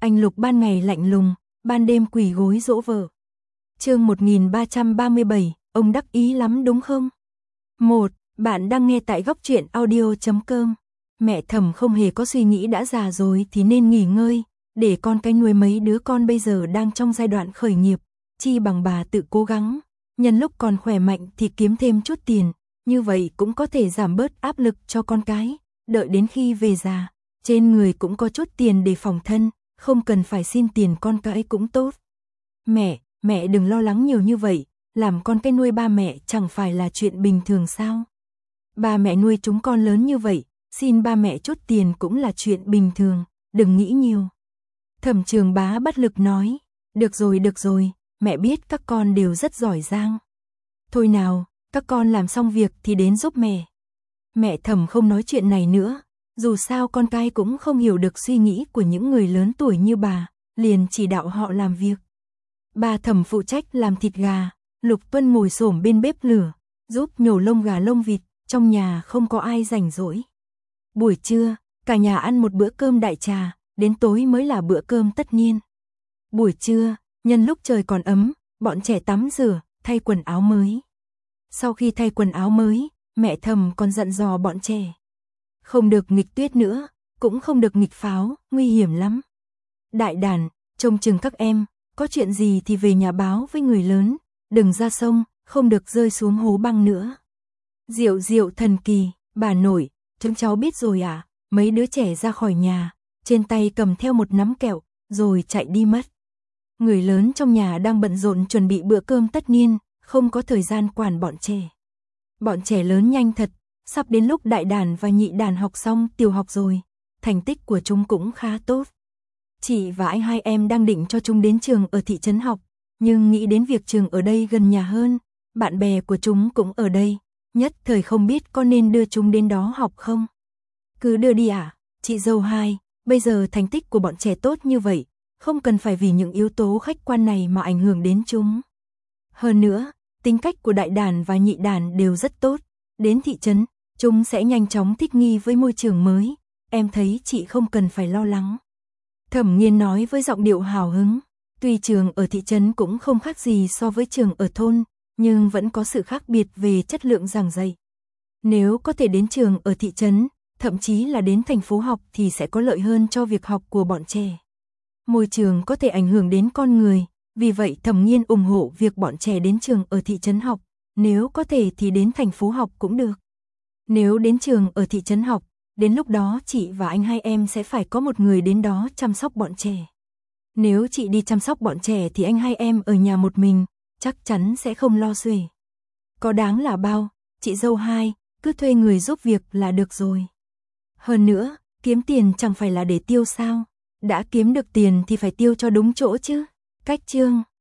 Anh Lục ban ngày lạnh lùng, ban đêm quỳ gối dỗ vợ. Chương 1337, ông đắc ý lắm đúng không? 1. Bạn đang nghe tại góc truyện audio.com. Mẹ Thẩm không hề có suy nghĩ đã già rồi thì nên nghỉ ngơi, để con cái nuôi mấy đứa con bây giờ đang trong giai đoạn khởi nghiệp, chi bằng bà tự cố gắng, nhân lúc còn khỏe mạnh thì kiếm thêm chút tiền, như vậy cũng có thể giảm bớt áp lực cho con cái, đợi đến khi về già, trên người cũng có chút tiền để phòng thân, không cần phải xin tiền con cái cũng tốt. Mẹ đừng lo lắng nhiều như vậy, làm con cái nuôi ba mẹ chẳng phải là chuyện bình thường sao? Ba mẹ nuôi chúng con lớn như vậy, xin ba mẹ chút tiền cũng là chuyện bình thường, đừng nghĩ nhiều. Thẩm Trường Bá bất lực nói, được rồi, mẹ biết các con đều rất giỏi giang. Thôi nào, các con làm xong việc thì đến giúp mẹ. Mẹ Thẩm không nói chuyện này nữa, dù sao con cái cũng không hiểu được suy nghĩ của những người lớn tuổi như bà, liền chỉ đạo họ làm việc. Bà Thẩm phụ trách làm thịt gà, Lục Tuân ngồi xổm bên bếp lửa, giúp nhổ lông gà lông vịt, trong nhà không có ai rảnh rỗi. Buổi trưa, cả nhà ăn một bữa cơm đại trà, đến tối mới là bữa cơm tất niên. Buổi trưa, nhân lúc trời còn ấm, bọn trẻ tắm rửa, thay quần áo mới. Sau khi thay quần áo mới, mẹ Thẩm còn dặn dò bọn trẻ. Không được nghịch tuyết nữa, cũng không được nghịch pháo, nguy hiểm lắm. Đại đàn, trông chừng các em, có chuyện gì thì về nhà báo với người lớn, đừng ra sông, không được rơi xuống hố băng nữa. Diệu thần kỳ, bà nội, chúng cháu biết rồi à? Mấy đứa trẻ ra khỏi nhà, trên tay cầm theo một nắm kẹo, rồi chạy đi mất. Người lớn trong nhà đang bận rộn chuẩn bị bữa cơm tất niên, không có thời gian quản bọn trẻ. Bọn trẻ lớn nhanh thật, sắp đến lúc đại đàn và nhị đàn học xong tiểu học rồi, thành tích của chúng cũng khá tốt. Chị và anh hai em đang định cho chúng đến trường ở thị trấn học, nhưng nghĩ đến việc trường ở đây gần nhà hơn, bạn bè của chúng cũng ở đây, nhất thời không biết có nên đưa chúng đến đó học không. Cứ đưa đi à, chị dâu hai, bây giờ thành tích của bọn trẻ tốt như vậy, không cần phải vì những yếu tố khách quan này mà ảnh hưởng đến chúng. Hơn nữa, tính cách của đại đàn và nhị đàn đều rất tốt, đến thị trấn, chúng sẽ nhanh chóng thích nghi với môi trường mới, em thấy chị không cần phải lo lắng. Thẩm Nghiên nói với giọng điệu hào hứng, tuy trường ở thị trấn cũng không khác gì so với trường ở thôn, nhưng vẫn có sự khác biệt về chất lượng giảng dạy. Nếu có thể đến trường ở thị trấn, thậm chí là đến thành phố học thì sẽ có lợi hơn cho việc học của bọn trẻ. Môi trường có thể ảnh hưởng đến con người, vì vậy Thẩm Nghiên ủng hộ việc bọn trẻ đến trường ở thị trấn học, nếu có thể thì đến thành phố học cũng được. Nếu đến trường ở thị trấn học, đến lúc đó chị và anh hai em sẽ phải có một người đến đó chăm sóc bọn trẻ. Nếu chị đi chăm sóc bọn trẻ thì anh hai em ở nhà một mình, chắc chắn sẽ không lo xuể. Có đáng là bao, chị dâu hai, cứ thuê người giúp việc là được rồi. Hơn nữa, kiếm tiền chẳng phải là để tiêu sao, đã kiếm được tiền thì phải tiêu cho đúng chỗ chứ. Cách chương